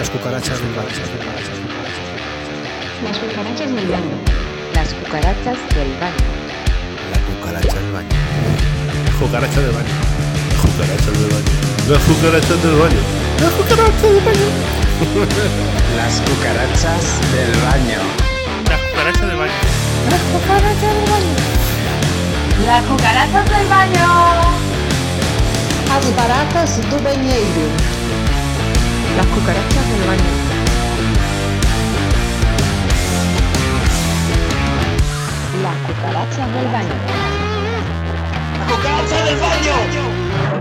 Las cucarachas del baño. Las cucarachas del baño. Las cucarachas del baño. La cucaracha del baño. La cucaracha del baño. La cucaracha del baño. Las cucarachas del baño. La cucaracha del baño. Las cucarachas del baño. La cucaracha del baño. Las cucarachas del baño. Las cucarachas del baño. As baratas do banheiro. Las cucarachas del baño. Las cucarachas del baño. ¡La cucaracha del baño!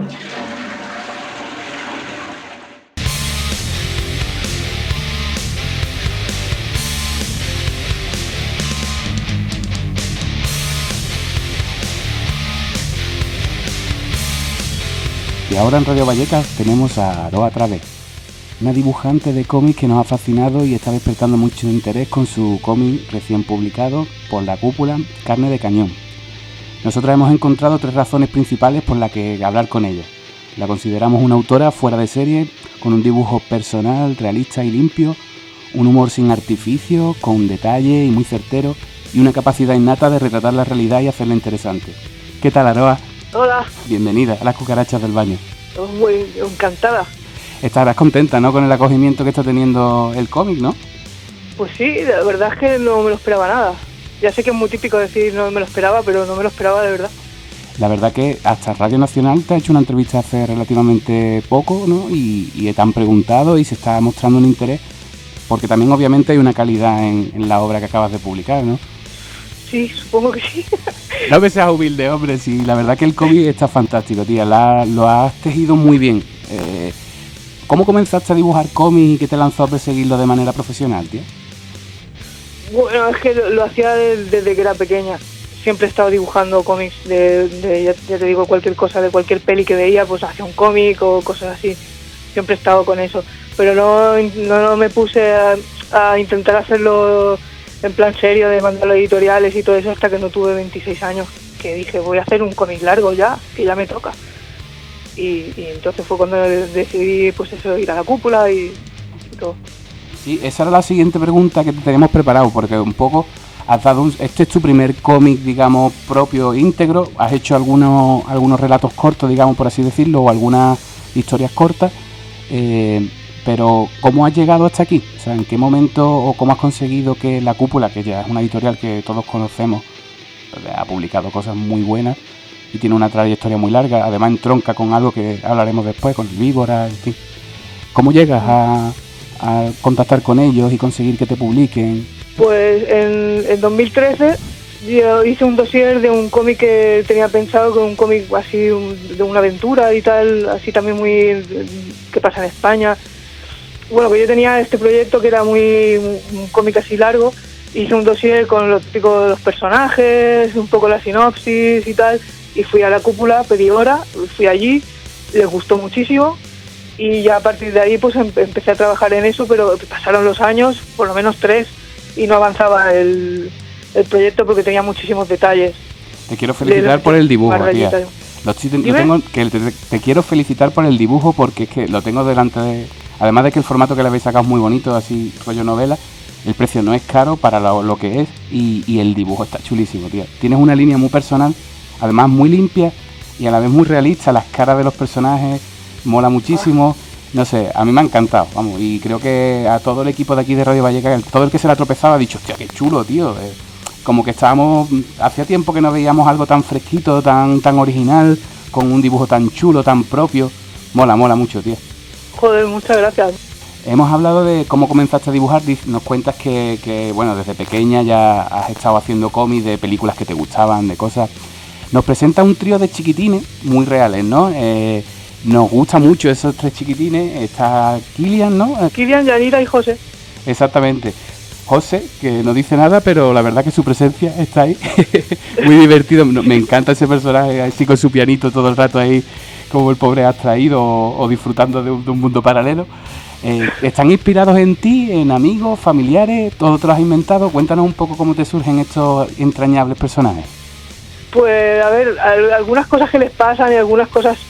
Y ahora en Radio Vallecas tenemos a Aroa Traves, una dibujante de cómics que nos ha fascinado y está despertando mucho interés con su cómic recién publicado por La Cúpula, Carne de Cañón. Nosotros hemos encontrado 3 razones principales por las que hablar con ella. La consideramos una autora fuera de serie, con un dibujo personal, realista y limpio, un humor sin artificio, con detalle y muy certero, y una capacidad innata de retratar la realidad y hacerla interesante. ¿Qué tal, Aroa? Hola, Bienvenida a Las Cucarachas del Baño. muy encantada. Estarás contenta, ¿no?, con el acogimiento que está teniendo el cómic, ¿no? Pues sí, la verdad es que no me lo esperaba nada. Ya sé que es muy típico decir no me lo esperaba, pero no me lo esperaba de verdad. La verdad que hasta Radio Nacional te ha hecho una entrevista hace relativamente poco, ¿no? Y te han preguntado y se está mostrando un interés, porque también obviamente hay una calidad en la obra que acabas de publicar, ¿no? Sí, supongo que sí. No me seas humilde, hombre, sí, la verdad que el cómic está fantástico, tía, lo has tejido muy bien. ¿Cómo comenzaste a dibujar cómics y qué te lanzó a perseguirlo de manera profesional, tía? Bueno, es que lo hacía desde que era pequeña. Siempre he estado dibujando cómics ya te digo, cualquier cosa, de cualquier peli que veía, pues hacía un cómic o cosas así. Siempre he estado con eso. Pero no me puse a intentar hacerlo en plan serio, de mandarlo a editoriales y todo eso, hasta que no tuve 26 años, que dije, voy a hacer un cómic largo ya, que ya me toca. Y entonces fue cuando decidí, pues eso, ir a La Cúpula y todo. Sí, esa era la siguiente pregunta que te teníamos preparado, porque un poco has dado este es tu primer cómic, digamos, propio, íntegro. Has hecho algunos relatos cortos, digamos, por así decirlo, o algunas historias cortas. Pero ¿cómo has llegado hasta aquí? O sea, ¿en qué momento o cómo has conseguido que La Cúpula, que ya es una editorial que todos conocemos, ha publicado cosas muy buenas y tiene una trayectoria muy larga, además entronca con algo que hablaremos después, con el Víbora, en fin. ¿Cómo llegas a contactar con ellos y conseguir que te publiquen? Pues en 2013 yo hice un dossier de un cómic que tenía pensado, con un cómic así de una aventura y tal, así también muy que pasa en España. Bueno, que yo tenía este proyecto que era un cómic así largo. Hice un dossier con lo típico de los personajes, un poco la sinopsis y tal, y fui a La Cúpula, pedí hora, fui allí, les gustó muchísimo y ya a partir de ahí pues empecé a trabajar en eso, pero pasaron los años, por lo menos 3, y no avanzaba el proyecto porque tenía muchísimos detalles. Te quiero felicitar por el dibujo, tía. Te quiero felicitar por el dibujo, porque es que lo tengo delante de... Además de que el formato que le habéis sacado es muy bonito, así rollo novela, el precio no es caro para lo que es y el dibujo está chulísimo, tía. Tienes una línea muy personal, además muy limpia y a la vez muy realista. Las caras de los personajes mola muchísimo. No sé, a mí me ha encantado, vamos, y creo que a todo el equipo de aquí de Radio Vallecas, todo el que se la tropezaba ha dicho, hostia, qué chulo, tío. Como que estábamos, hacía tiempo que no veíamos algo tan fresquito, tan original, con un dibujo tan chulo, tan propio. Mola mucho, tío. Joder, muchas gracias. Hemos hablado de cómo comenzaste a dibujar. Nos cuentas que bueno, desde pequeña ya has estado haciendo cómics de películas que te gustaban, de cosas. Nos presenta un trío de chiquitines muy reales, ¿no? Nos gusta mucho esos 3 chiquitines. Está Kilian, ¿no? Kilian, Yanira y José. Exactamente. José, que no dice nada, pero la verdad que su presencia está ahí. Muy divertido. Me encanta ese personaje así con su pianito todo el rato ahí, como el pobre abstraído o disfrutando de un mundo paralelo. ¿Están inspirados en ti, en amigos, familiares? ¿Todo te lo has inventado? Cuéntanos un poco cómo te surgen estos entrañables personajes. Pues a ver, algunas cosas que les pasan y algunas cosas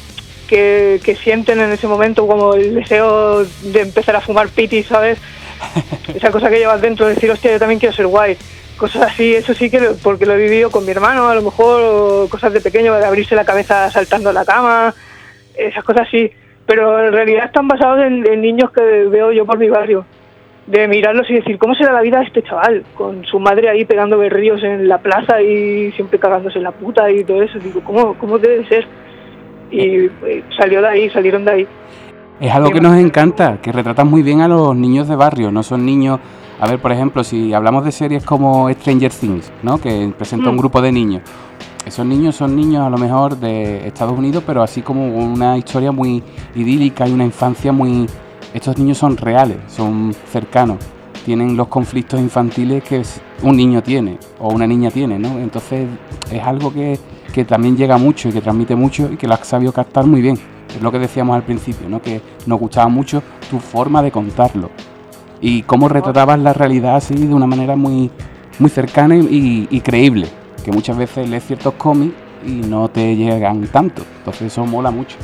que sienten en ese momento, como el deseo de empezar a fumar piti, ¿sabes? Esa cosa que llevas dentro, de decir, hostia, yo también quiero ser guay. Cosas así, eso sí que porque lo he vivido con mi hermano, a lo mejor, o cosas de pequeño, de abrirse la cabeza saltando a la cama, esas cosas sí. Pero en realidad están basados en niños que veo yo por mi barrio. De mirarlos y decir, ¿cómo será la vida de este chaval? Con su madre ahí pegando berríos en la plaza y siempre cagándose en la puta y todo eso. Digo, ¿cómo debe ser? Y salieron de ahí. Es algo que nos encanta, que retratan muy bien a los niños de barrio, no son niños... A ver, por ejemplo, si hablamos de series como Stranger Things, ¿no? Que presenta un grupo de niños. Esos niños son niños a lo mejor de Estados Unidos, pero así como una historia muy idílica y una infancia muy... Estos niños son reales, son cercanos, tienen los conflictos infantiles que un niño tiene o una niña tiene, ¿no? Entonces es algo que también llega mucho y que transmite mucho y que lo has sabido captar muy bien. Es lo que decíamos al principio, ¿no? Que nos gustaba mucho tu forma de contarlo y cómo retratabas la realidad así de una manera muy, muy cercana y creíble, que muchas veces lees ciertos cómics y no te llegan tanto, entonces eso mola mucho.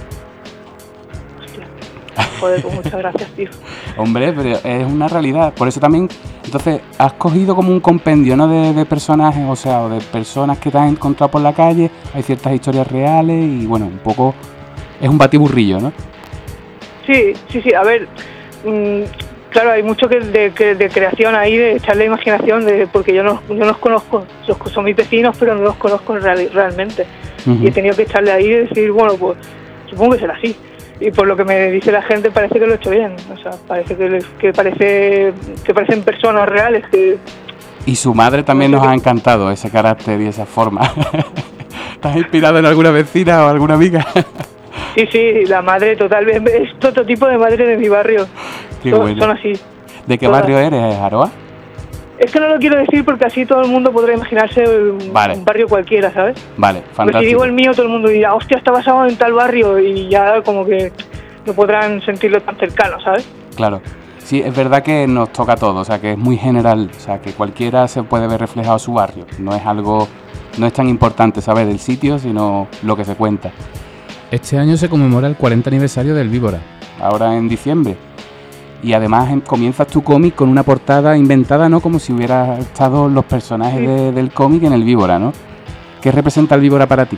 Joder, pues muchas gracias, tío. Hombre, pero es una realidad. Por eso también, entonces, has cogido como un compendio, ¿no? De personajes, o sea, o de personas que te has encontrado por la calle. Hay ciertas historias reales y, bueno, un poco... Es un batiburrillo, ¿no? Sí. A ver, claro, hay mucho de creación ahí, de echarle imaginación, porque yo no los conozco. Son mis vecinos, pero no los conozco realmente. Y he tenido que echarle ahí y decir, bueno, pues supongo que será así. Y por lo que me dice la gente parece que lo he hecho bien, o sea, parece que parecen personas reales. Y su madre también nos ha encantado, ese carácter y esa forma. ¿Estás inspirado en alguna vecina o alguna amiga? Sí, la madre totalmente, es otro tipo de madre de mi barrio. Qué bueno. Son así. ¿De qué barrio eres, Aroa? Es que no lo quiero decir porque así todo el mundo podrá imaginarse un barrio cualquiera, ¿sabes? Vale, fantástico. Porque si digo el mío, todo el mundo dirá, hostia, está basado en tal barrio, y ya como que no podrán sentirlo tan cercano, ¿sabes? Claro. Sí, es verdad que nos toca a todos, o sea, que es muy general, o sea, que cualquiera se puede ver reflejado en su barrio. No es tan importante saber el sitio, sino lo que se cuenta. Este año se conmemora el 40 aniversario del Víbora. Ahora en diciembre. Y además comienzas tu cómic con una portada inventada, ¿no? Como si hubieran estado los personajes del cómic en el Víbora, ¿no? ¿Qué representa el Víbora para ti?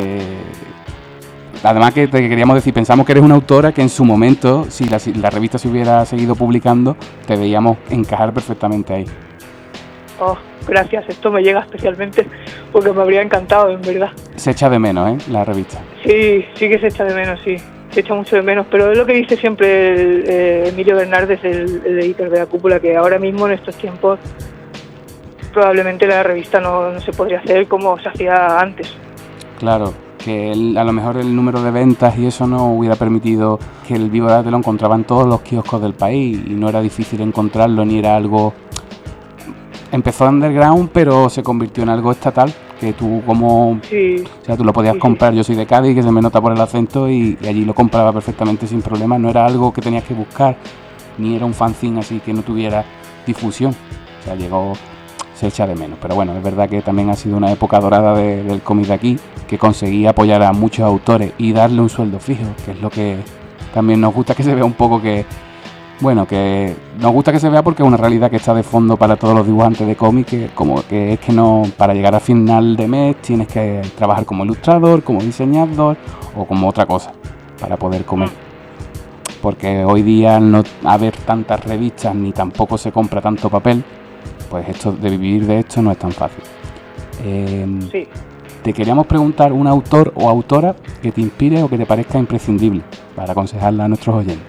Además que te queríamos decir, pensamos que eres una autora que en su momento, si la revista se hubiera seguido publicando, te veíamos encajar perfectamente ahí. Oh, gracias, esto me llega especialmente porque me habría encantado, en verdad. Se echa de menos, la revista. Sí que se echa de menos, sí. Se echa mucho de menos, pero es lo que dice siempre Emilio Bernardes, el editor de La Cúpula, que ahora mismo en estos tiempos probablemente la revista no se podría hacer como se hacía antes. Claro, que a lo mejor el número de ventas y eso no hubiera permitido que el Víbora te lo encontraban todos los kioscos del país y no era difícil encontrarlo ni era algo... Empezó underground, pero se convirtió en algo estatal, que tú como... Sí. O sea, tú lo podías comprar. Yo soy de Cádiz, que se me nota por el acento, y allí lo compraba perfectamente sin problema. No era algo que tenías que buscar, ni era un fanzine así que no tuviera difusión. O sea, se echa de menos. Pero bueno, es verdad que también ha sido una época dorada del cómic de aquí, que conseguía apoyar a muchos autores y darle un sueldo fijo, que es lo que también nos gusta que se vea un poco que... Bueno, que nos gusta que se vea porque es una realidad que está de fondo para todos los dibujantes de cómic, que es que no, para llegar a final de mes tienes que trabajar como ilustrador, como diseñador o como otra cosa para poder comer. Porque hoy día al no haber tantas revistas ni tampoco se compra tanto papel, pues esto de vivir de esto no es tan fácil. Sí. Te queríamos preguntar un autor o autora que te inspire o que te parezca imprescindible para aconsejarla a nuestros oyentes.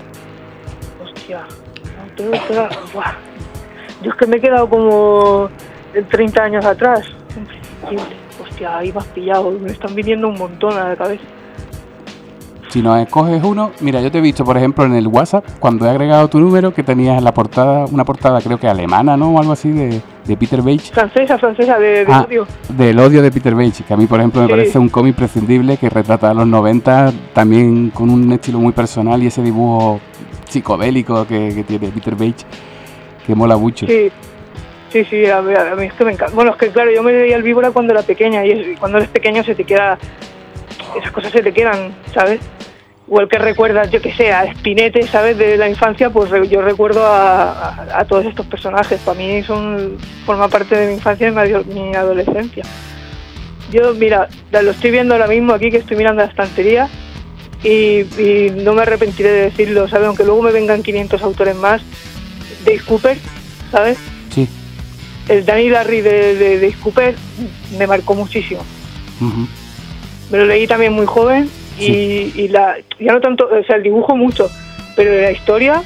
Buah. Yo es que me he quedado como 30 años atrás. Imprescindible. Hostia, ahí me has pillado. Me están viniendo un montón a la cabeza. Si nos escoges uno, mira, yo te he visto, por ejemplo, en el WhatsApp, cuando he agregado tu número, que tenías en la portada, una portada creo que alemana, ¿no? O algo así, de Peter Beige. Francesa, de odio. Del odio de Peter Beige, que a mí, por ejemplo, me parece un cómic prescindible que retrata a los 90, también con un estilo muy personal y ese dibujo psicodélico que tiene Peter Beige, que mola mucho. Sí, a mí es que me encanta. Bueno, es que claro, yo me leía el Víbora cuando era pequeña y cuando eres pequeño se te queda... Esas cosas se te quedan, ¿sabes? o el que recuerdas, yo que sé, a Spinette, ¿sabes? De la infancia, pues yo recuerdo a todos estos personajes. Para mí forma parte de mi infancia y mi adolescencia. Yo, mira, lo estoy viendo ahora mismo aquí, que estoy mirando la estantería, y no me arrepentiré de decirlo, ¿sabes? Aunque luego me vengan 500 autores más. Dave Cooper, ¿sabes? Sí. El Danny Larry de Dave Cooper me marcó muchísimo. Uh-huh. Me lo leí también muy joven. Sí. Y ya no tanto, o sea, el dibujo mucho, pero la historia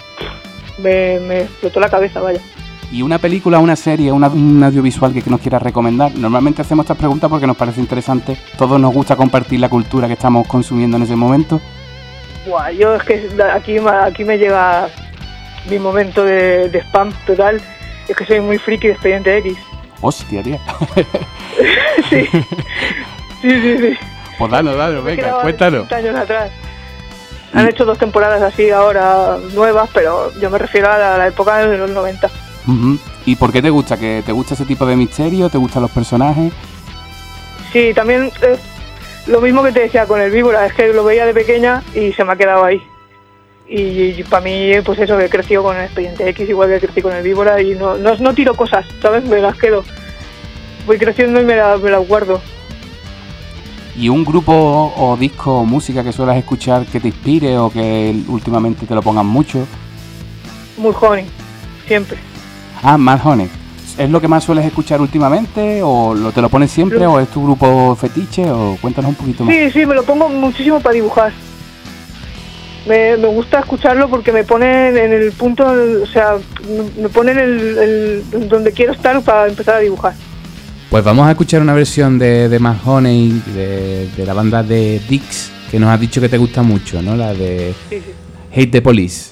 me explotó la cabeza, vaya. ¿Y una película, una serie, un audiovisual que nos quieras recomendar? Normalmente hacemos estas preguntas porque nos parece interesante. Todos nos gusta compartir la cultura que estamos consumiendo en ese momento. Buah, yo es que aquí me llega mi momento de spam total. Es que soy muy friki de Expediente X. Hostia, tía. Sí. Sí. Pues danos, venga, cuéntanos. 30 años atrás. Han hecho 2 temporadas así ahora nuevas, pero yo me refiero a la época de los 90. Uh-huh. ¿Y por qué te gusta? ¿Que te gusta ese tipo de misterio? ¿Te gustan los personajes? Sí, también lo mismo que te decía con el Víbora, es que lo veía de pequeña y se me ha quedado ahí. Y para mí, pues eso, que he crecido con el Expediente X, igual que crecí con el Víbora, y no tiro cosas, ¿sabes? Me las quedo. Voy creciendo y me las guardo. ¿Y un grupo o disco o música que suelas escuchar que te inspire o que últimamente te lo pongan mucho? Mudhoney, siempre. Ah, Mudhoney. ¿Es lo que más sueles escuchar últimamente o te lo pones siempre o es tu grupo fetiche? O cuéntanos un poquito más. Sí, me lo pongo muchísimo para dibujar. Me gusta escucharlo porque me pone en el punto, o sea, me pone en donde quiero estar para empezar a dibujar. Pues vamos a escuchar una versión de Mudhoney, de la banda de Dix, que nos has dicho que te gusta mucho, ¿no? La de Sí. Hate the Police.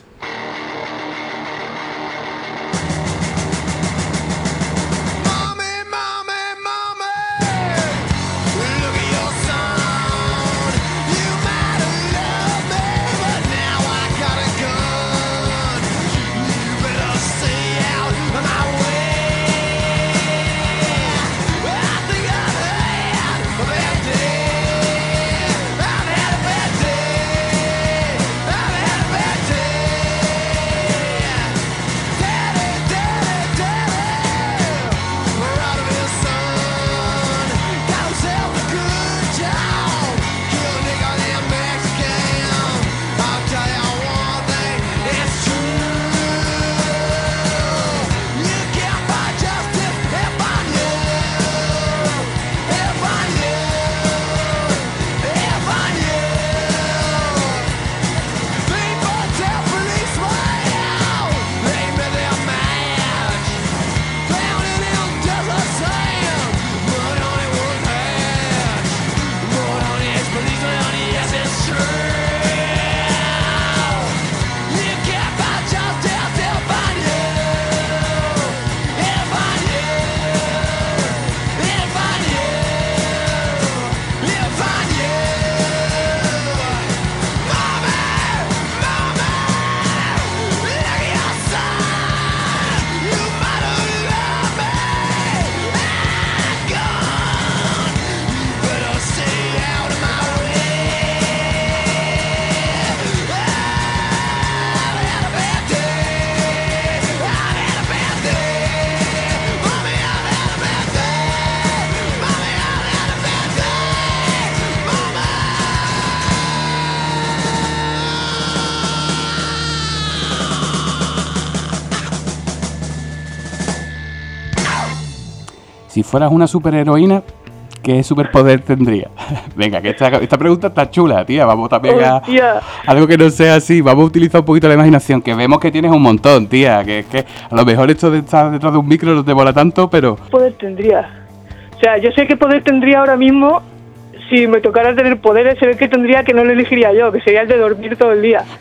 Si fueras una superheroína, ¿qué superpoder tendría? Venga, que esta pregunta está chula, tía. Vamos también a algo que no sea así. Vamos a utilizar un poquito la imaginación, que vemos que tienes un montón, tía. Que a lo mejor esto de estar detrás de un micro no te mola tanto, pero... ¿Qué poder tendría? O sea, yo sé qué poder tendría ahora mismo. Si me tocara tener poderes, se ve que tendría, que no lo elegiría yo, que sería el de dormir todo el día.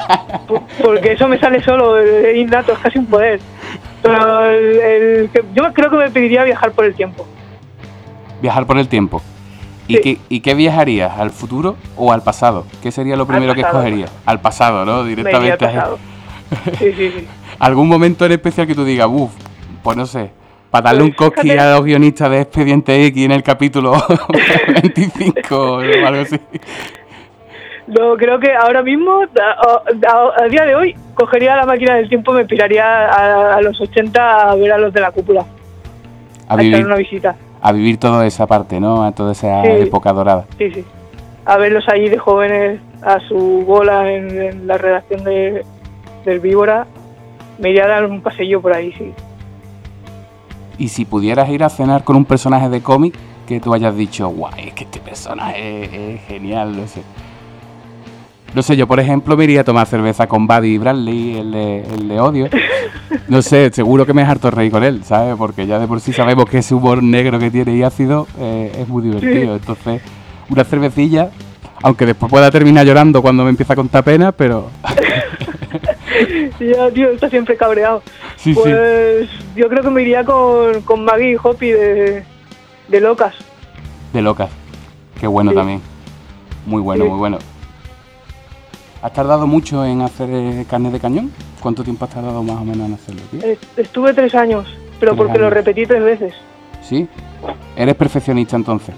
Porque eso me sale solo, es innato, es casi un poder. Pero yo creo que me pediría viajar por el tiempo. Viajar por el tiempo. Sí. ¿Y qué viajarías? ¿Al futuro o al pasado? ¿Qué sería lo primero que escogerías? Al pasado, ¿no? Directamente. Me iría al pasado. Sí. ¿Algún momento en especial que tú digas, pues no sé, para darle un cosquillo a los guionistas de Expediente X en el capítulo 25 o algo así? No, creo que ahora mismo, a día de hoy, cogería la máquina del tiempo y me piraría a los 80 a ver a los de la cúpula. A echar vivir, una visita. a vivir toda esa parte, ¿no? A toda esa Sí. época dorada. Sí, sí. A verlos allí de jóvenes a su bola en la redacción del Víbora. Me iría a dar un paseillo por ahí, sí. Y si pudieras ir a cenar con un personaje de cómic que tú hayas dicho, guay, es que este personaje es genial, no sé. No sé, yo por ejemplo me iría a tomar cerveza con Buddy Bradley, el de Odio. No sé, seguro que me es harto reír con él, ¿sabes? Porque ya de por sí sabemos que ese humor negro que tiene y ácido es muy divertido. Entonces, una cervecilla, aunque después pueda terminar llorando cuando me empieza a contar pena, pero... Ya, tío, está siempre cabreado. Sí, pues yo creo que me iría con Maggie y Hoppy de Locas. De locas. Qué bueno Sí. también. Muy bueno, Sí. muy bueno. ¿Has tardado mucho en hacer carne de cañón? ¿Cuánto tiempo has tardado más o menos en hacerlo, tío? Estuve 3 años, pero 3 porque lo años. repetí 3 veces. ¿Sí? ¿Eres perfeccionista entonces?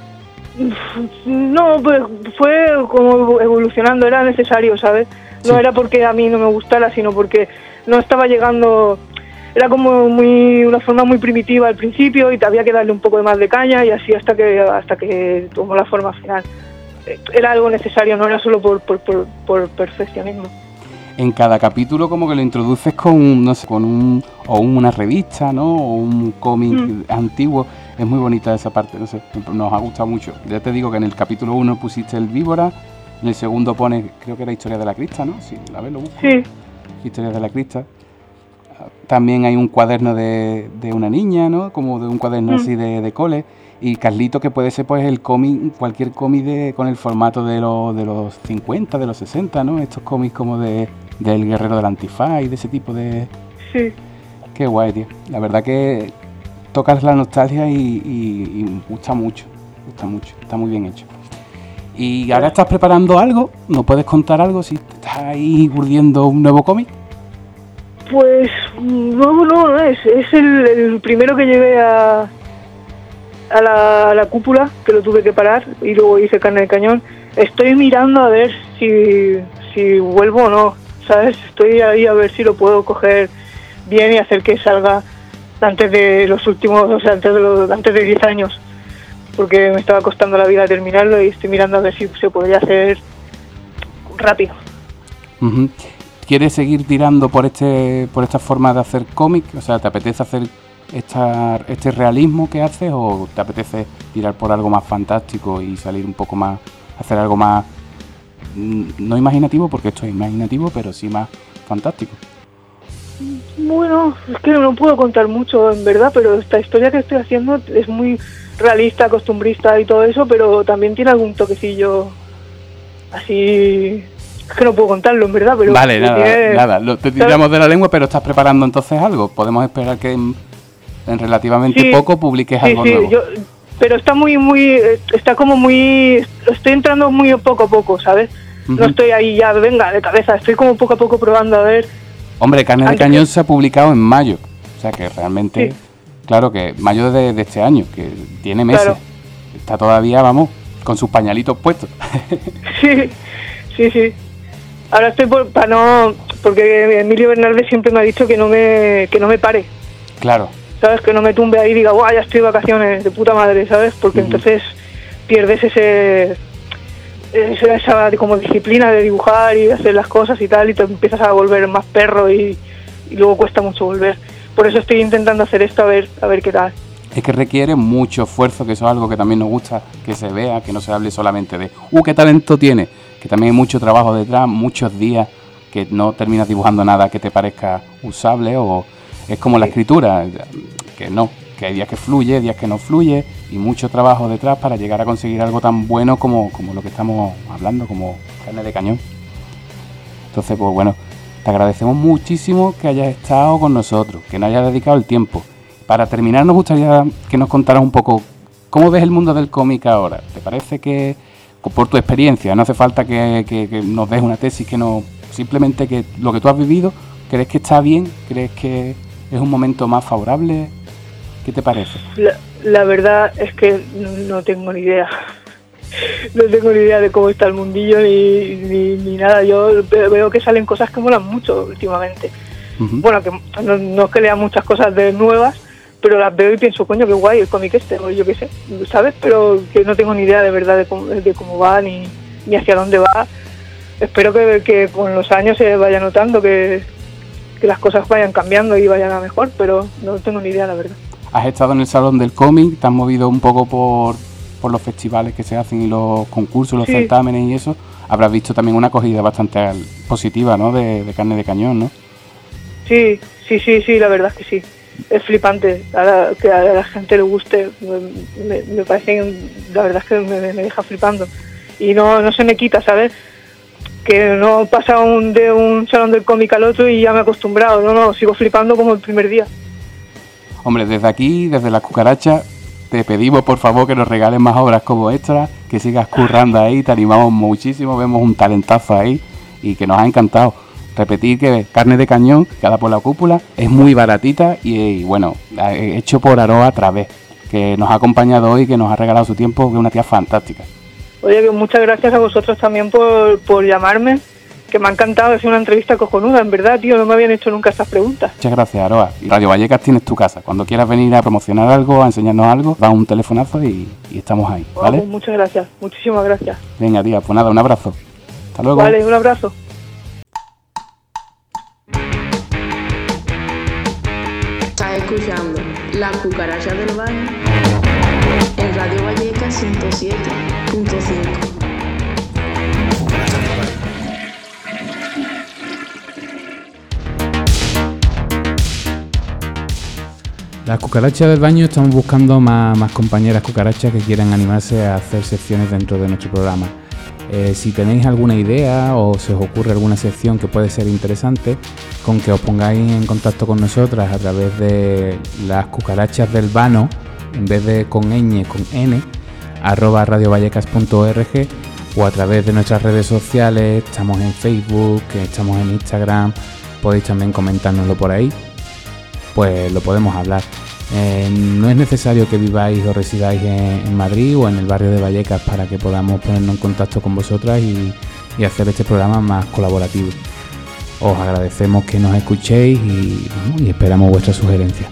No, pues fue como evolucionando, era necesario, ¿sabes? No Sí. era porque a mí no me gustara, sino porque no estaba llegando... Era como una forma muy primitiva al principio y te había que darle un poco de más de caña y así hasta que tomó la forma final. Era algo necesario, no era solo por perfeccionismo. En cada capítulo como que lo introduces con, no sé, con una revista, ¿no? O un cómic antiguo. Es muy bonita esa parte, no sé, nos ha gustado mucho. Ya te digo que en el capítulo 1 pusiste el Víbora, en el segundo pone, creo que era Historia de la Crista, ¿no? Sí, a ver, lo busco. Sí, Historia de la Crista. También hay un cuaderno de una niña, ¿no? Como de un cuaderno así de cole. Y Carlito, que puede ser pues el cómic, cualquier cómic con el formato de los 50, de los 60, ¿no? Estos cómics como del Guerrero del Antifaz y de ese tipo de... sí. Qué guay, tío. La verdad que tocas la nostalgia y gusta mucho. Está muy bien hecho. ¿Y ahora estás preparando algo? ¿Nos puedes contar algo si estás ahí urdiendo un nuevo cómic? Pues no es el primero que llevé a la cúpula, que lo tuve que parar y luego hice carne de cañón. Estoy mirando a ver si vuelvo o no, ¿sabes? Estoy ahí a ver si lo puedo coger bien y hacer que salga antes de los últimos, o sea, antes de 10 años, porque me estaba costando la vida terminarlo y estoy mirando a ver si se podría hacer rápido. Uh-huh. ¿Quieres seguir tirando por esta forma de hacer cómic? O sea, ¿te apetece hacer este realismo que haces o te apetece tirar por algo más fantástico y salir un poco más, hacer algo más, no imaginativo, porque esto es imaginativo, pero sí más fantástico? Bueno, es que no puedo contar mucho en verdad, pero esta historia que estoy haciendo es muy realista, costumbrista y todo eso, pero también tiene algún toquecillo así... Es que no puedo contarlo en verdad, pero... Vale, tiene... nada, te tiramos de la lengua, pero ¿estás preparando entonces algo? ¿Podemos esperar que en relativamente Sí, poco publiques sí, algo nuevo? Pero está está como muy... Estoy entrando muy poco a poco, ¿sabes? Uh-huh. No estoy ahí ya, venga, de cabeza, estoy como poco a poco probando a ver... Hombre, Carne de Antes Cañón que- se ha publicado en mayo, o sea que realmente, Sí. claro que mayo de este año, que tiene meses, Claro. está todavía, vamos, con sus pañalitos puestos. Sí. Ahora estoy para no... Porque Emilio Bernaldez siempre me ha dicho que no me pare, Claro, ¿sabes? Que no me tumbe ahí y diga, guau, ya estoy de vacaciones, de puta madre, ¿sabes? Porque Ujú. entonces pierdes esa como disciplina de dibujar y de hacer las cosas y tal, y te empiezas a volver más perro y luego cuesta mucho volver. Por eso estoy intentando hacer esto, a ver qué tal. es que requiere mucho esfuerzo, que eso es algo que también nos gusta que se vea, que no se hable solamente de, qué talento tiene, que también hay mucho trabajo detrás, muchos días que no terminas dibujando nada que te parezca usable, o es como la escritura, que hay días que fluye, días que no fluye, y mucho trabajo detrás para llegar a conseguir algo tan bueno como lo que estamos hablando, como Carne de Cañón. Entonces, pues bueno, te agradecemos muchísimo que hayas estado con nosotros, que nos hayas dedicado el tiempo. Para terminar, nos gustaría que nos contaras un poco cómo ves el mundo del cómic ahora. ¿Te parece que, por tu experiencia, no hace falta que nos des una tesis, que no, simplemente que lo que tú has vivido, crees que está bien, crees que es un momento más favorable? ¿Qué te parece? La verdad es que no tengo ni idea. no tengo ni idea de cómo está el mundillo ni nada. Yo veo que salen cosas que molan mucho últimamente. Bueno, que no es que lea muchas cosas de nuevas, pero las veo y pienso, coño, qué guay el cómic este, o yo qué sé, ¿sabes? Pero que no tengo ni idea de verdad de cómo va ni hacia dónde va. Espero que con los años se vaya notando que las cosas vayan cambiando y vayan a mejor, pero no tengo ni idea, la verdad. Has estado en el Salón del Cómic, te has movido un poco por los festivales que se hacen y los concursos, los certámenes y eso. Habrás visto también una acogida bastante positiva, ¿no? De Carne de Cañón, ¿no? Sí, la verdad es que sí. Es flipante que a la gente le guste. Me parece, la verdad es que me deja flipando. Y no se me quita, ¿sabes? Que no pasa de un salón del cómic al otro y ya me he acostumbrado. No, sigo flipando como el primer día. Hombre, desde aquí, desde Las Cucarachas, te pedimos por favor que nos regales más obras como esta, que sigas currando ahí, te animamos muchísimo, vemos un talentazo ahí y que nos ha encantado. Repetir que Carne de Cañón, cada por la cúpula, es muy baratita y bueno, hecho por Aroa Través, que nos ha acompañado hoy, que nos ha regalado su tiempo, que es una tía fantástica. Oye, que muchas gracias a vosotros también por llamarme, que me ha encantado, es una entrevista cojonuda, en verdad, tío, no me habían hecho nunca estas preguntas. Muchas gracias, Aroa. Y Radio Vallecas tienes tu casa, cuando quieras venir a promocionar algo, a enseñarnos algo, da un telefonazo y estamos ahí, ¿vale? Pues muchas gracias, muchísimas gracias. Venga, tía, pues nada, un abrazo. Hasta luego. Vale, un abrazo. Estás escuchando Las Cucarachas del Baño en Radio Vallecas 107.5. Las Cucarachas del Baño estamos buscando más compañeras cucarachas que quieran animarse a hacer secciones dentro de nuestro programa. Si tenéis alguna idea o se os ocurre alguna sección que puede ser interesante, con que os pongáis en contacto con nosotras a través de Las Cucarachas del Vano, en vez de con ñ, con n, @radiovallecas.org, o a través de nuestras redes sociales. Estamos en Facebook, estamos en Instagram, podéis también comentárnoslo por ahí, pues lo podemos hablar. No es necesario que viváis o residáis en Madrid o en el barrio de Vallecas para que podamos ponernos en contacto con vosotras y hacer este programa más colaborativo. Os agradecemos que nos escuchéis y esperamos vuestras sugerencias.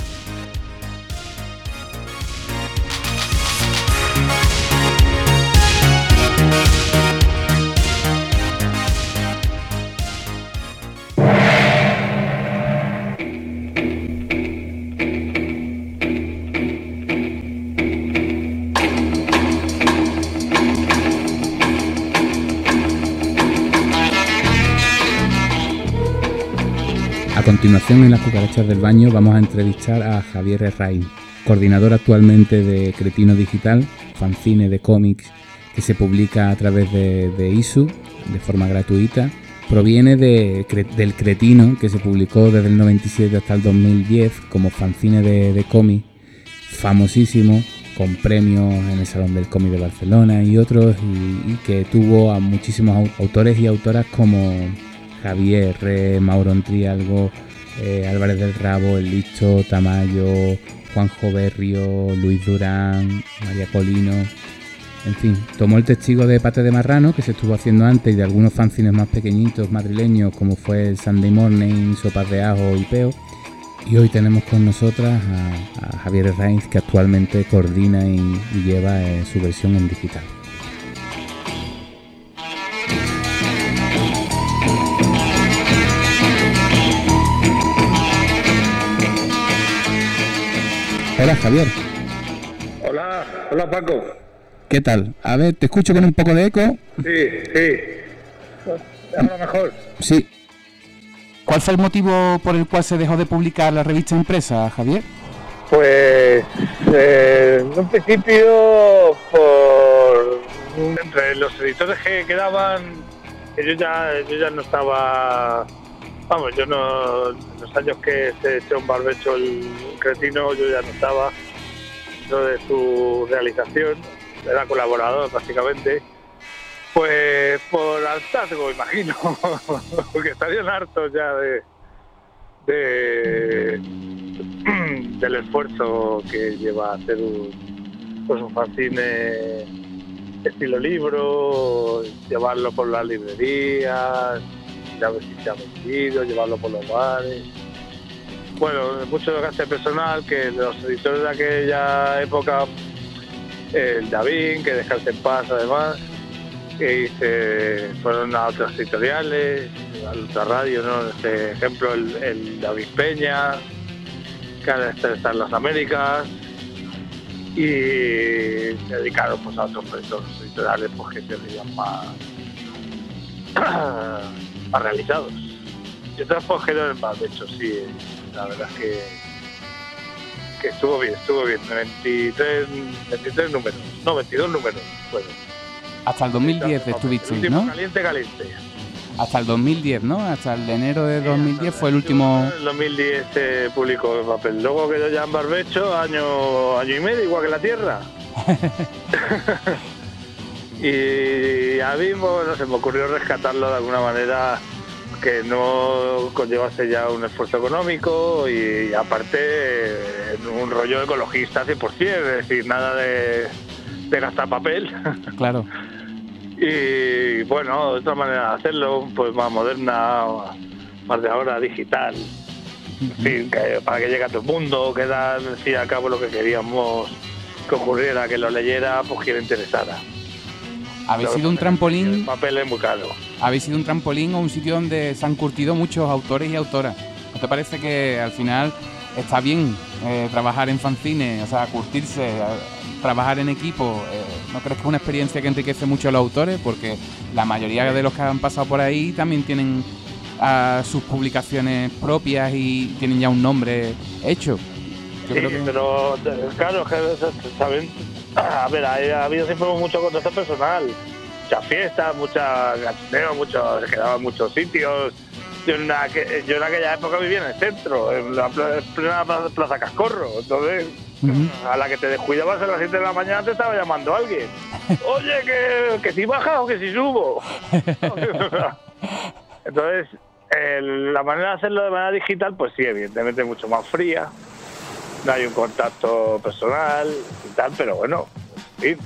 A continuación, en Las Cucarachas del Baño, vamos a entrevistar a Javier Herraín, coordinador actualmente de Cretino Digital, fanzine de cómics que se publica a través de ISU de forma gratuita. Proviene del Cretino, que se publicó desde el 97 hasta el 2010 como fanzine de cómics, famosísimo, con premios en el Salón del Cómic de Barcelona y otros, y que tuvo a muchísimos autores y autoras como Javier, Mauro Entrialgo, Álvarez del Rabo, El Listo, Tamayo, Juanjo Berrio, Luis Durán, María Colino. En fin, tomó el testigo de Pate de Marrano, que se estuvo haciendo antes, y de algunos fanzines más pequeñitos madrileños, como fue el Sunday Morning, Sopas de Ajo y Peo. Y hoy tenemos con nosotras a Javier Herraín, que actualmente coordina y lleva su versión en digital. Hola, Javier. Hola Paco. ¿Qué tal? A ver, te escucho con un poco de eco. Sí. Ahora mejor. Sí. ¿Cuál fue el motivo por el cual se dejó de publicar la revista impresa, Javier? Pues en un principio entre los editores que quedaban, yo ya no estaba. Vamos, yo no, en los años que se echó un barbecho el Cretino, yo ya no estaba dentro de su realización, era colaborador básicamente, pues por hartazgo, imagino, porque estarían hartos ya del esfuerzo que lleva a hacer un fanzine estilo libro, llevarlo por las librerías, a ver si se ha vendido, llevarlo por los bares. Bueno, mucho desgaste personal, que los editores de aquella época, el David, que descanse en paz además, que fueron a otras editoriales, a otra radio, ¿no? Este ejemplo, el David Peña, que ahora está en las Américas, y se dedicaron pues, a otros proyectos editoriales pues, que se veían más realizados. Y otras pues quedaron más, de hecho, sí, la verdad es que estuvo bien, 23 números, no, 22 números, bueno. Hasta el 2010 estuvisteis, ¿no? Caliente. Hasta el 2010, ¿no? Hasta el de enero de 2010 fue el último... En el 2010 se publicó el papel. Luego quedó ya en barbecho, año y medio, igual que la Tierra. Y a mí bueno, se me ocurrió rescatarlo de alguna manera que no conllevase ya un esfuerzo económico y aparte un rollo ecologista 100%, es decir, nada de gastar papel. Claro. Y bueno, otra manera de hacerlo, pues más moderna, más de ahora, digital. En fin, para que llegue a todo el mundo, que era, al fin y al cabo, lo que queríamos que ocurriera, que lo leyera, pues que le interesara. ¿Habéis sido un trampolín? El papel es muy caro. ¿Habéis sido un trampolín o un sitio donde se han curtido muchos autores y autoras? ¿No te parece que al final está bien trabajar en fanzine, o sea, curtirse, trabajar en equipo? ¿No crees que es una experiencia que enriquece mucho a los autores? Porque la mayoría de los que han pasado por ahí también tienen sus publicaciones propias y tienen ya un nombre hecho. Yo creo que... pero claro, ¿saben? A ver, ha habido siempre mucho contacto personal, muchas fiestas, muchas gachineos, se quedaban en muchos sitios. Yo en aquella época vivía en el centro, en la plena Plaza Cascorro, entonces a la que te descuidabas a las 7 de la mañana te estaba llamando alguien. Oye, que si bajas o que si subo. Entonces, la manera de hacerlo de manera digital, pues sí, evidentemente mucho más fría. No hay un contacto personal y tal, pero bueno, en fin,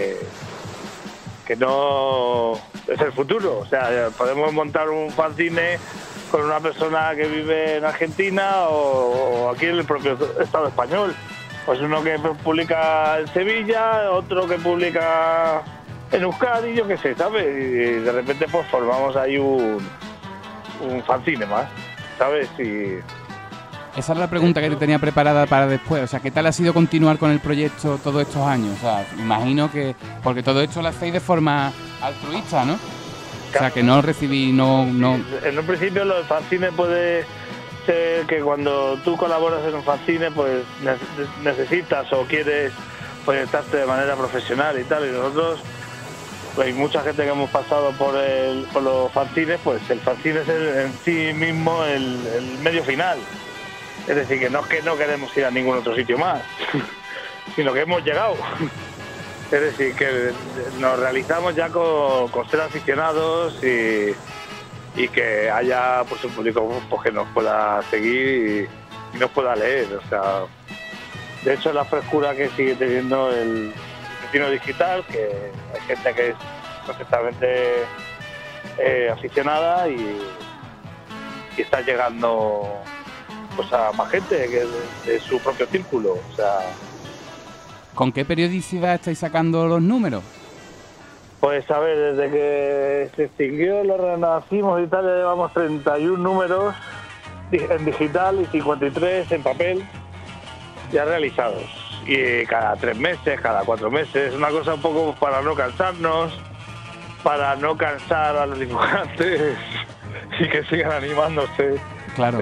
que no es el futuro. O sea, podemos montar un fanzine con una persona que vive en Argentina o aquí en el propio Estado español. Pues uno que publica en Sevilla, otro que publica en Euskadi, yo qué sé, ¿sabes? Y de repente pues formamos ahí un fanzine más, ¿sabes? Y... Esa es la pregunta que te tenía preparada para después. O sea, ¿qué tal ha sido continuar con el proyecto todos estos años? O sea, imagino que... Porque todo esto lo hacéis de forma altruista, ¿no? O sea, que no recibí... no. En un principio lo del fanzine puede ser que cuando tú colaboras en un fanzine, pues necesitas o quieres proyectarte de manera profesional y tal. Y nosotros, pues, hay mucha gente que hemos pasado por los fanzines, pues el fanzine es en sí mismo el medio final. Es decir, que no queremos ir a ningún otro sitio más, sino que hemos llegado. Es decir, que nos realizamos ya con ser aficionados y que haya pues, un público pues, que nos pueda seguir y nos pueda leer. O sea, de hecho, la frescura que sigue teniendo el destino digital, que hay gente que es perfectamente aficionada y está llegando... pues a más gente que de su propio círculo, o sea... ¿Con qué periodicidad estáis sacando los números? Pues a ver, desde que se extinguió, lo renacimos y tal, ya llevamos 31 números en digital y 53 en papel ya realizados. Y cada 3 meses, cada 4 meses, una cosa un poco para no cansarnos, para no cansar a los dibujantes y que sigan animándose. Claro.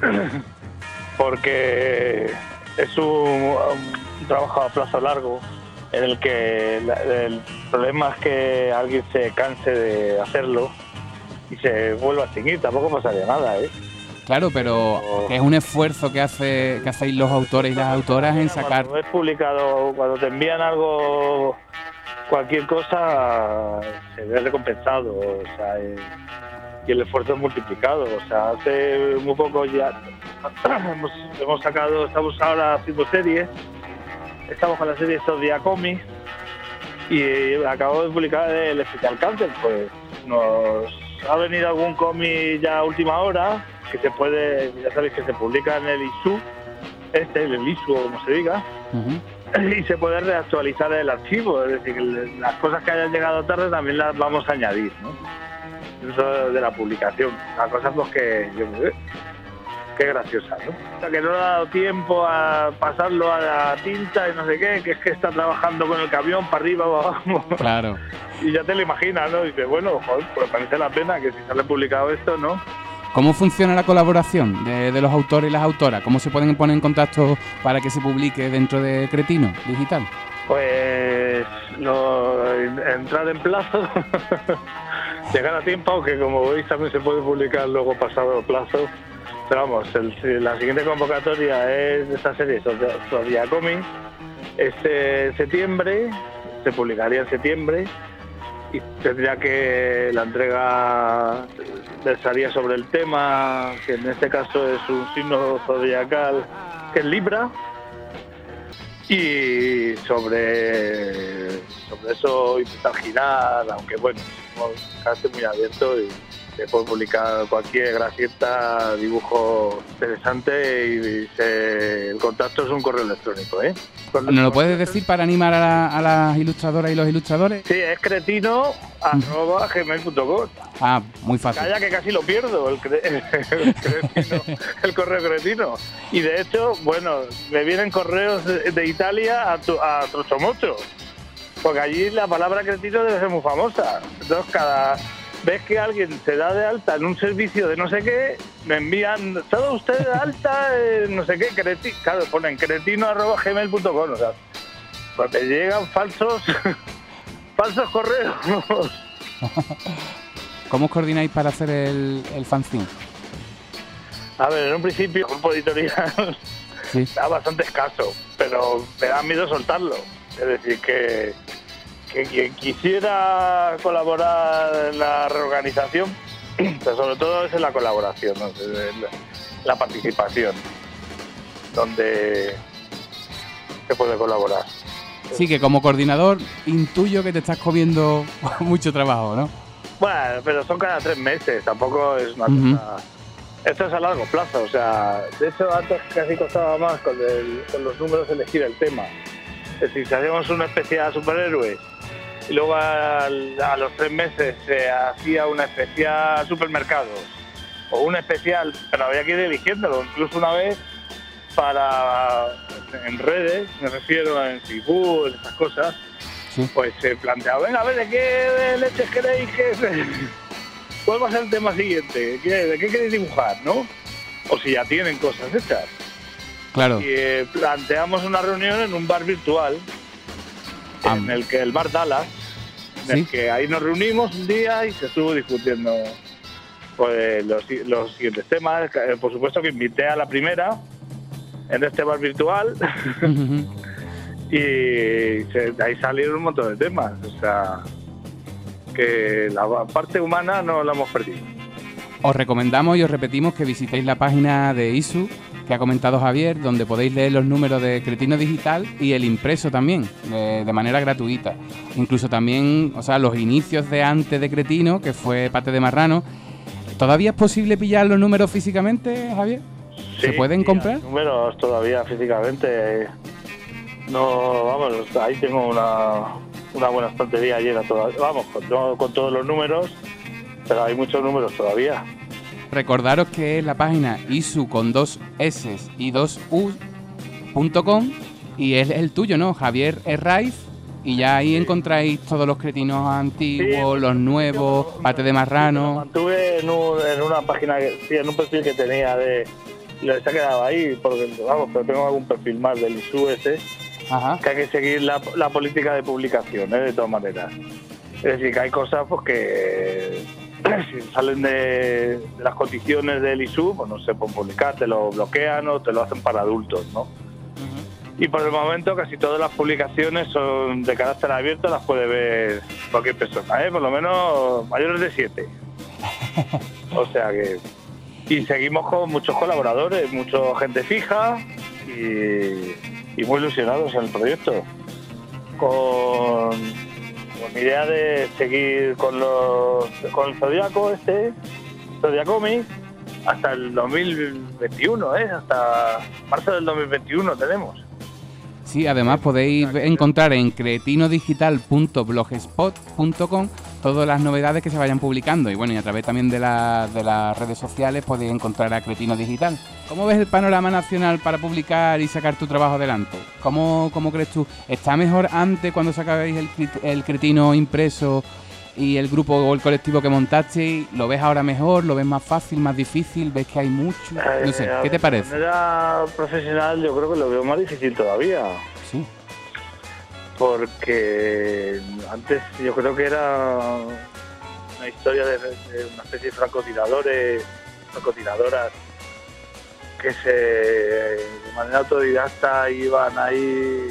Porque es un trabajo a plazo largo en el que el problema es que alguien se canse de hacerlo y se vuelva a extinguir. Tampoco pasaría nada, ¿eh? Claro, pero que es un esfuerzo que hacéis los autores y las autoras en sacar... Cuando es publicado, cuando te envían algo, cualquier cosa, se ve recompensado, o sea... y el esfuerzo es multiplicado. O sea, hace muy poco ya hemos sacado, estamos ahora haciendo series, estamos con la serie Estos Días Cómics, Y acabo de publicar el especial cáncer, pues nos ha venido algún cómic ya a última hora, que se puede, ya sabéis que se publica en el ISU, el ISU o como se diga, y se puede reactualizar el archivo, es decir, las cosas que hayan llegado tarde también las vamos a añadir, ¿no? Eso de la publicación, la cosa pues que yo me veo. Qué graciosa, ¿no? O sea, que no le ha dado tiempo a pasarlo a la tinta y no sé qué, que es que está trabajando con el camión para arriba o abajo. Claro. Y ya te lo imaginas, ¿no? Y dices, bueno, joder, pues merece la pena que si sale publicado esto, ¿no? ¿Cómo funciona la colaboración de los autores y las autoras? ¿Cómo se pueden poner en contacto para que se publique dentro de Cretino Digital? Pues entrar en plazo, llegar a tiempo, aunque como veis también se puede publicar luego pasado el plazo. Pero vamos, la siguiente convocatoria es de esta serie, Zodiac Comics, septiembre, se publicaría en septiembre y tendría que la entrega versaría sobre el tema, que en este caso es un signo zodiacal que es Libra, y sobre eso intentar girar, aunque bueno, es casi muy abierto y se puede publicar cualquier gracieta, dibujo interesante y el contacto es un correo electrónico, ¿eh? ¿Nos lo puedes decir para animar a las ilustradoras y los ilustradores? Sí, es cretino@gmail.com. Ah, muy fácil. Calla que casi lo pierdo, el correo cretino. Y de hecho, bueno, me vienen correos de Italia a Trochomocho, porque allí la palabra cretino debe ser muy famosa. Entonces cada vez que alguien se da de alta en un servicio de no sé qué, me envían, ¿está usted de alta no sé qué? Claro, ponen cretino@gmail.com, o sea, pues me llegan falsos correos. ¿Cómo os coordináis para hacer el fanzine? A ver, en un principio el grupo editorial está bastante escaso, pero me da miedo soltarlo. Es decir, que quien quisiera colaborar en la reorganización, pero sobre todo es en la colaboración, ¿no? La participación, donde se puede colaborar. Sí, que como coordinador intuyo que te estás comiendo mucho trabajo, ¿no? Bueno, pero son cada 3 meses, tampoco es una cosa... Esto es a largo plazo, o sea, de hecho antes casi costaba más con los números elegir el tema. Es decir, si hacíamos una especial superhéroes y luego a los 3 meses se hacía una especial supermercados o una especial, pero había que ir eligiéndolo, incluso una vez en redes, me refiero en Facebook, en estas cosas, pues se planteaba, venga, a ver, ¿de qué leches queréis ¿cuál va a ser el tema siguiente? ¿De qué queréis dibujar, no? O si ya tienen cosas hechas. Claro. Y planteamos una reunión en un bar virtual, en el que el bar Dallas, en el que ahí nos reunimos un día y se estuvo discutiendo pues los siguientes temas. Por supuesto que invité a la primera en este bar virtual y de ahí salieron un montón de temas. O sea, que la parte humana no la hemos perdido. Os recomendamos y os repetimos que visitéis la página de ISU que ha comentado Javier, donde podéis leer los números de Cretino Digital y el impreso también, de manera gratuita. Incluso también, o sea, los inicios de antes de Cretino, que fue Pate de Marrano. ¿Todavía es posible pillar los números físicamente, Javier? ¿Se pueden comprar? Los números todavía físicamente. No, vamos, ahí tengo una buena estantería llena todavía. Vamos, con todos los números, pero hay muchos números todavía. Recordaros que es la página isu con 2 S y 2 U.com y es el tuyo, ¿no? Javier Herraiz, y ya ahí encontráis todos los cretinos antiguos, los nuevos, Pate de Marrano. Lo mantuve en una página, en un perfil que tenía se ha quedado ahí, porque vamos, pero tengo algún perfil más del ISU ese, que hay que seguir la política de publicación, de todas maneras. Es decir, que hay cosas pues que si salen de las condiciones del ISU, pues no se pueden publicar, te lo bloquean o te lo hacen para adultos, ¿no? Y por el momento casi todas las publicaciones son de carácter abierto, las puede ver cualquier persona, por lo menos mayores de 7. O sea que... Y seguimos con muchos colaboradores, mucha gente fija y muy ilusionados en el proyecto. con mi idea de seguir con el Zodiaco Zodiacomics, hasta el 2021, hasta marzo del 2021 tenemos. Sí, además podéis encontrar en cretinodigital.blogspot.com todas las novedades que se vayan publicando. Y bueno, y a través también de las redes sociales podéis encontrar a Cretino Digital. ¿Cómo ves el panorama nacional para publicar y sacar tu trabajo adelante? ¿Cómo crees tú? ¿Está mejor antes cuando sacabais el Cretino impreso y el grupo o el colectivo que montasteis? ¿Lo ves ahora mejor? ¿Lo ves más fácil, más difícil? ¿Ves que hay mucho? No sé, ¿qué te parece? De manera profesional yo creo que lo veo más difícil todavía. Sí. Porque antes yo creo que era una historia de una especie de francotiradoras que de manera autodidacta iban ahí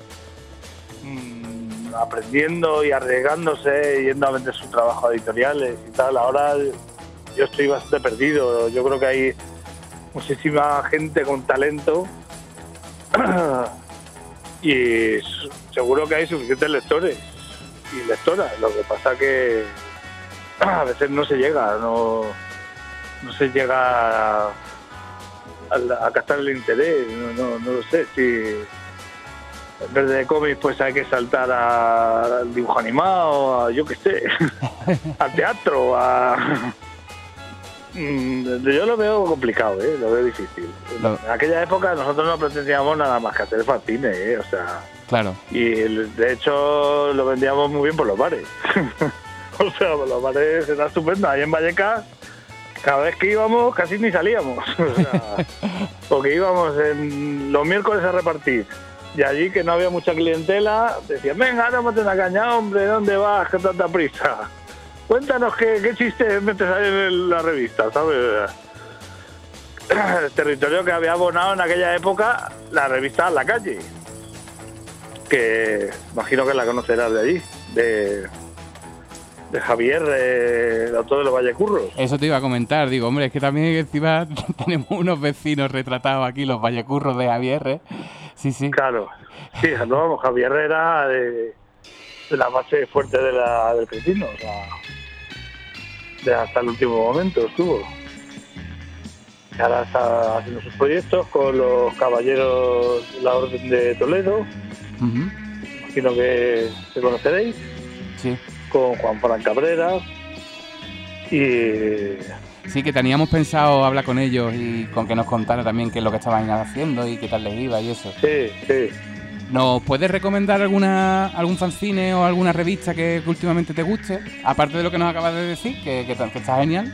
aprendiendo y arriesgándose, yendo a vender sus trabajos editoriales y tal. Ahora yo estoy bastante perdido. Yo creo que hay muchísima gente con talento y seguro que hay suficientes lectores y lectoras. Lo que pasa que a veces no se llega a captar el interés. No lo sé, si en vez de cómics pues hay que saltar al dibujo animado, yo qué sé, al teatro, yo lo veo complicado, lo veo difícil. En aquella época nosotros no pretendíamos nada más que hacer fanzines, o sea, claro. Y de hecho lo vendíamos muy bien por los bares. O sea, por los bares era estupendo. Ahí en Vallecas, cada vez que íbamos casi ni salíamos. O sea, porque íbamos los miércoles a repartir. Y allí, que no había mucha clientela, decían, venga, tómate una caña, hombre, ¿dónde vas? ¿Qué tanta prisa? Cuéntanos qué chistes metes ahí en la revista, ¿sabes? El territorio que había abonado en aquella época la revista La Calle, que imagino que la conocerás de allí, de Javier, el autor de los Vallecurros. Eso te iba a comentar, digo, hombre, es que también encima tenemos unos vecinos retratados aquí, los Vallecurros de Javier, Sí, sí. Claro, sí, no, vamos, Javier era de la base fuerte del cretino, o sea, hasta el último momento estuvo. Y ahora está haciendo sus proyectos con los caballeros de la Orden de Toledo. Imagino que se conoceréis. Sí. Con Juan Fran Cabrera. Y sí, que teníamos pensado hablar con ellos y con que nos contara también qué es lo que estaban haciendo y qué tal les iba y eso. Sí, sí. ¿Nos puedes recomendar algún fanzine o alguna revista que últimamente te guste? Aparte de lo que nos acabas de decir, que está genial.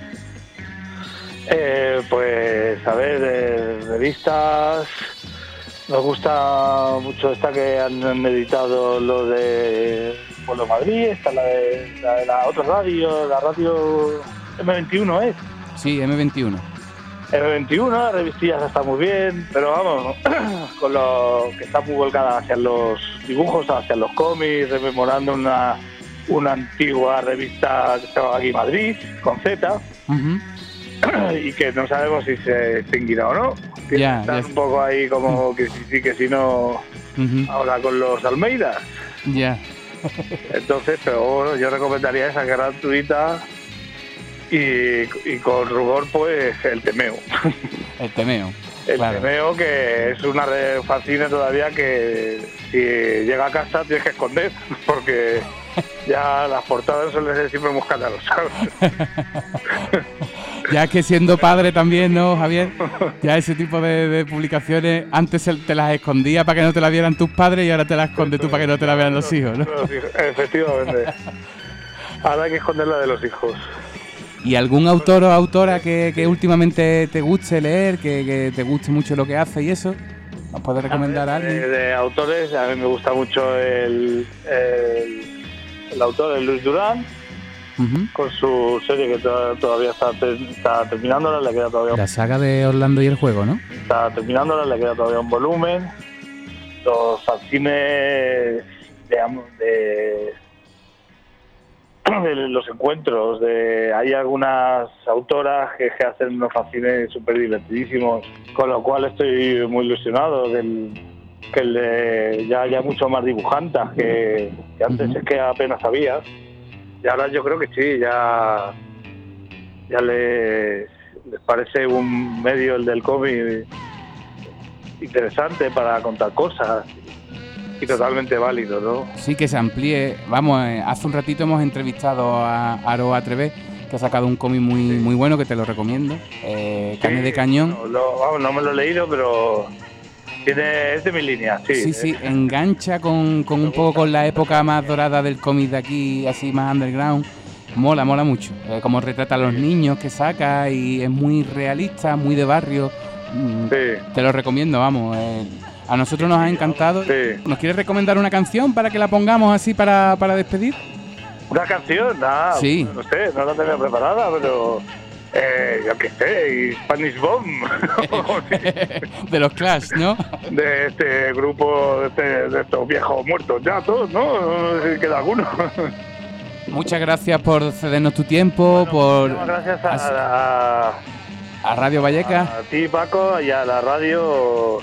Pues, a ver, revistas. Nos gusta mucho esta que han editado lo de Pueblo Madrid, está la de la otra radio, la radio M21, ¿es? Sí, M21. M21, la revistilla está muy bien, pero vamos, con lo que está muy volcada hacia los dibujos, hacia los cómics, rememorando una antigua revista que se llama Aquí Madrid, con Z, y que no sabemos si se extinguirá o no. Está un poco ahí como que sí, que si no, ahora con los Almeidas. Ya. Entonces, pero bueno, yo recomendaría esa, que era gratuita y con rubor, pues el Temeo. El Temeo. El Temeo, que es una fanzine todavía que si llega a casa tienes que esconder, porque ya las portadas suelen ser siempre muy escandalosas, ¿sabes? Ya que siendo padre también, ¿no, Javier? Ya ese tipo de publicaciones, antes te las escondía para que no te las vieran tus padres y ahora te las escondes tú para que no te las vean los hijos, ¿no? Efectivamente. Ahora hay que esconderla de los hijos. ¿Y algún autor o autora que últimamente te guste leer, que te guste mucho lo que hace y eso? ¿Nos puedes recomendar a alguien? De autores, a mí me gusta mucho el autor, el Luis Durán, con su serie que todavía está terminándola, le queda todavía... La saga de Orlando y el juego, ¿no? Está terminándola, le queda todavía un volumen. Los fanzines de los encuentros, hay algunas autoras que hacen unos fanzines súper divertidísimos, con lo cual estoy muy ilusionado del que el de ya mucho más dibujantas que antes, es que apenas había. Y ahora yo creo que sí, ya les parece un medio el del cómic interesante para contar cosas y totalmente válido, ¿no? Sí, que se amplíe. Vamos, hace un ratito hemos entrevistado a Aroa Trevé, que ha sacado un cómic muy bueno, que te lo recomiendo, Carne de Cañón. No me lo he leído, pero es de mi línea, sí. Sí, engancha con un poco con la época más dorada del cómic de aquí, así más underground. Mola mucho, como retrata a los niños que saca, y es muy realista, muy de barrio. Te lo recomiendo, vamos. A nosotros nos ha encantado. Sí. ¿Nos quieres recomendar una canción para que la pongamos así para despedir? ¿Una canción? Sí. No sé, no la tenía preparada, pero yo qué sé, Spanish Bomb. De los Clash, ¿no? De este grupo, de estos viejos muertos ya todos, ¿no? No sé si queda alguno. Muchas gracias por cedernos tu tiempo, muchas gracias a Radio Vallecas. A ti, Paco, y a la radio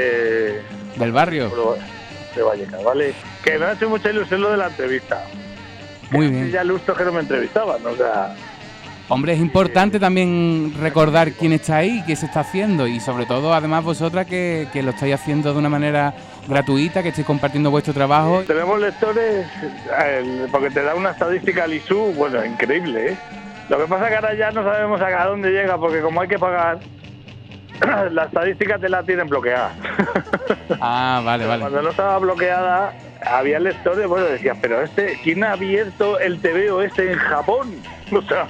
del barrio de Vallecas, ¿vale? Que me ha hecho mucha ilusión lo de la entrevista. Muy bien. Ya lustros que no me entrevistaban, o sea... Hombre, es importante también recordar quién está ahí, qué se está haciendo, y sobre todo, además, vosotras que lo estáis haciendo de una manera gratuita, que estáis compartiendo vuestro trabajo. Tenemos lectores, porque te da una estadística al ISU, bueno, increíble, ¿eh? Lo que pasa es que ahora ya no sabemos a dónde llega, porque como hay que pagar, la estadística te la tienen bloqueada. Ah, vale. Cuando no estaba bloqueada, había lectores, bueno, decías, pero ¿quién ha abierto el TVO en Japón? O sea...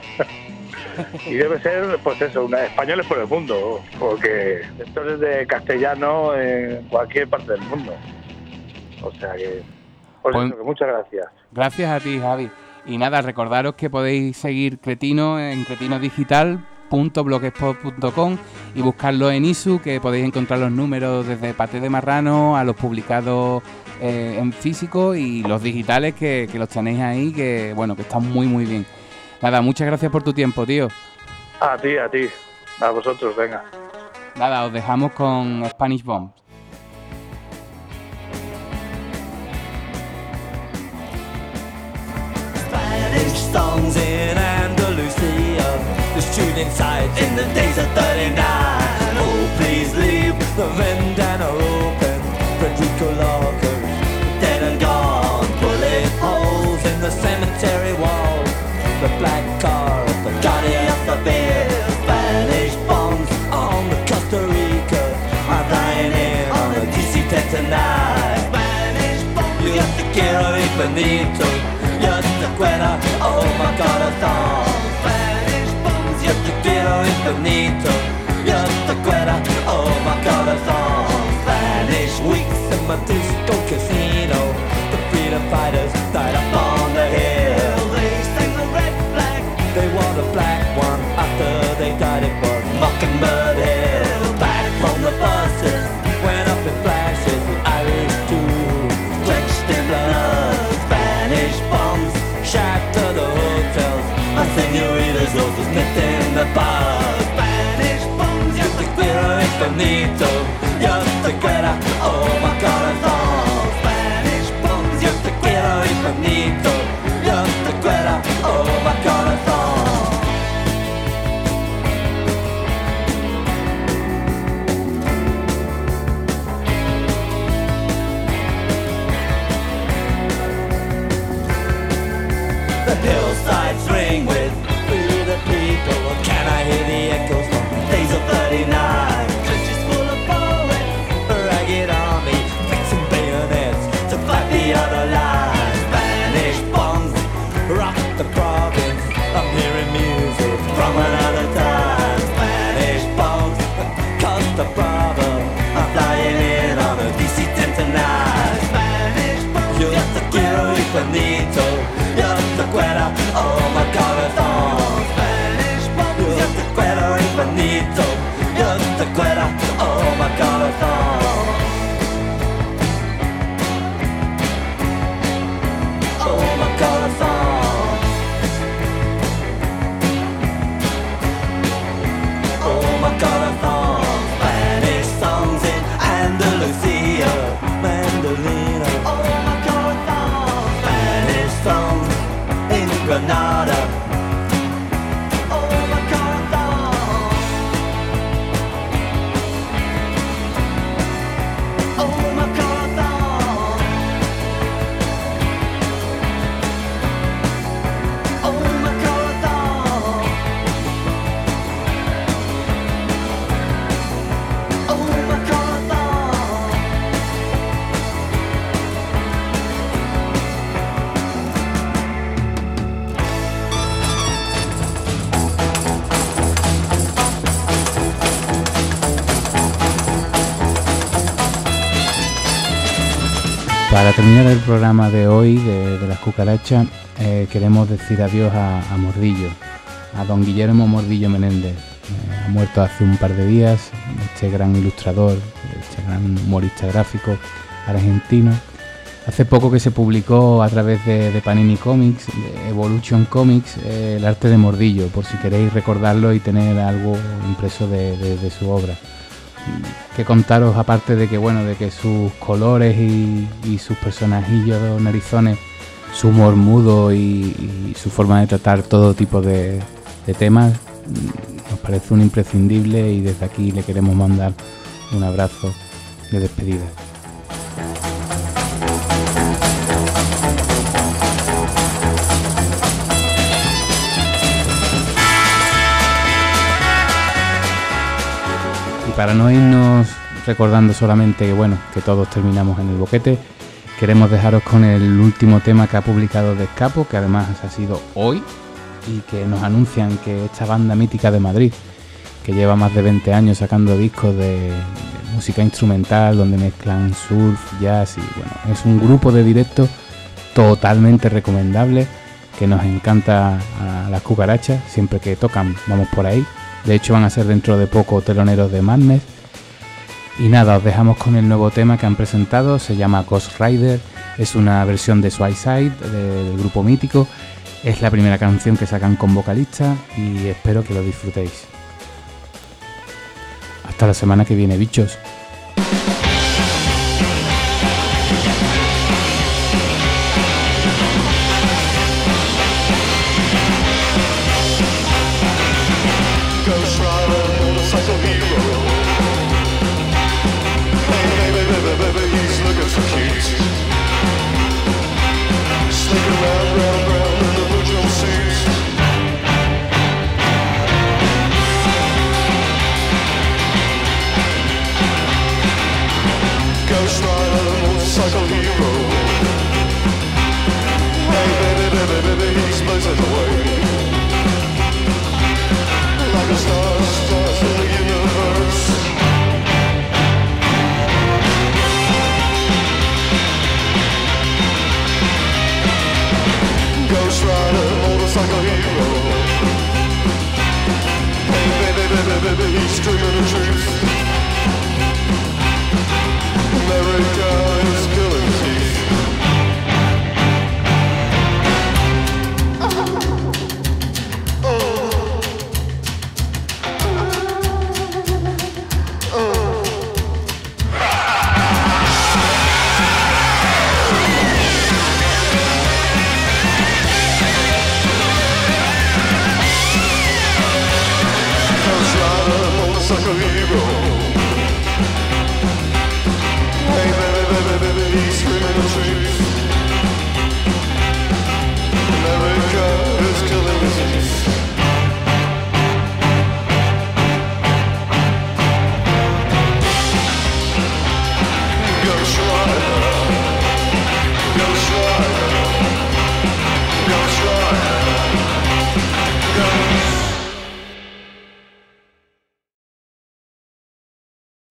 Y debe ser, pues eso, españoles por el mundo, porque lectores de castellano en cualquier parte del mundo. O sea que, por eso, que muchas gracias. Gracias a ti, Javi. Y nada, recordaros que podéis seguir Cretino en cretinodigital.blogspot.com y buscarlo en ISU, que podéis encontrar los números desde Paté de Marrano a los publicados en físico, y los digitales que los tenéis ahí, que bueno, que están muy bien. Nada, muchas gracias por tu tiempo, tío. A ti, a vosotros, venga. Nada, os dejamos con Spanish Bomb. Spanish songs in Andalusia, the shooting sides in the days of 39. Oh, please leave the vendana open, Federico Lorca, dead and gone. Bullet holes in the cemetery wall, the black car of the guardian of the beer. Spanish bombs on the Costa Rica are dying in on the DC-10 tonight. Spanish bombs, yo te quiero infinito, yo te quiero, oh my corazón. Spanish bombs, yo te quiero infinito, yo te quiero, oh my corazón. Spanish weeks in my disco casino, the freedom fighters died up on the hill. They wore the black one after they died it for Mockingbird Hill. Back from the buses, went up in flashes, the Irish too, drenched in blood. Spanish bombs shattered the hotels, my senoritas also sniffed in the bars. Spanish bombs, yo te quiero infinito, yo te quiero, oh my corazón. Spanish bombs, yo te quiero infinito, yo te quiero, oh my corazón. The hillsides ring with "Free the People." Can I hear the echoes from days of 39? Trenches full of Para terminar el programa de hoy de las cucarachas, queremos decir adiós a Mordillo, a don Guillermo Mordillo Menéndez. Ha muerto hace un par de días, este gran ilustrador, este gran humorista gráfico argentino. Hace poco que se publicó a través de Panini Comics, de Evolution Comics, el arte de Mordillo, por si queréis recordarlo y tener algo impreso de su obra. Que contaros, aparte de que bueno, de que sus colores y sus personajillos narizones, su humor mudo y su forma de tratar todo tipo de temas, nos parece un imprescindible, y desde aquí le queremos mandar un abrazo de despedida. Y para no irnos recordando solamente que bueno, que todos terminamos en el boquete, queremos dejaros con el último tema que ha publicado Descapo, que además ha sido hoy, y que nos anuncian que esta banda mítica de Madrid, que lleva más de 20 años sacando discos de música instrumental donde mezclan surf, jazz y bueno, es un grupo de directo totalmente recomendable, que nos encanta a las cucarachas, siempre que tocan vamos por ahí. De hecho van a ser dentro de poco teloneros de Madness. Y nada, os dejamos con el nuevo tema que han presentado, se llama Ghost Rider, es una versión de Suicide, del grupo mítico. Es la primera canción que sacan con vocalista y espero que lo disfrutéis. Hasta la semana que viene, bichos.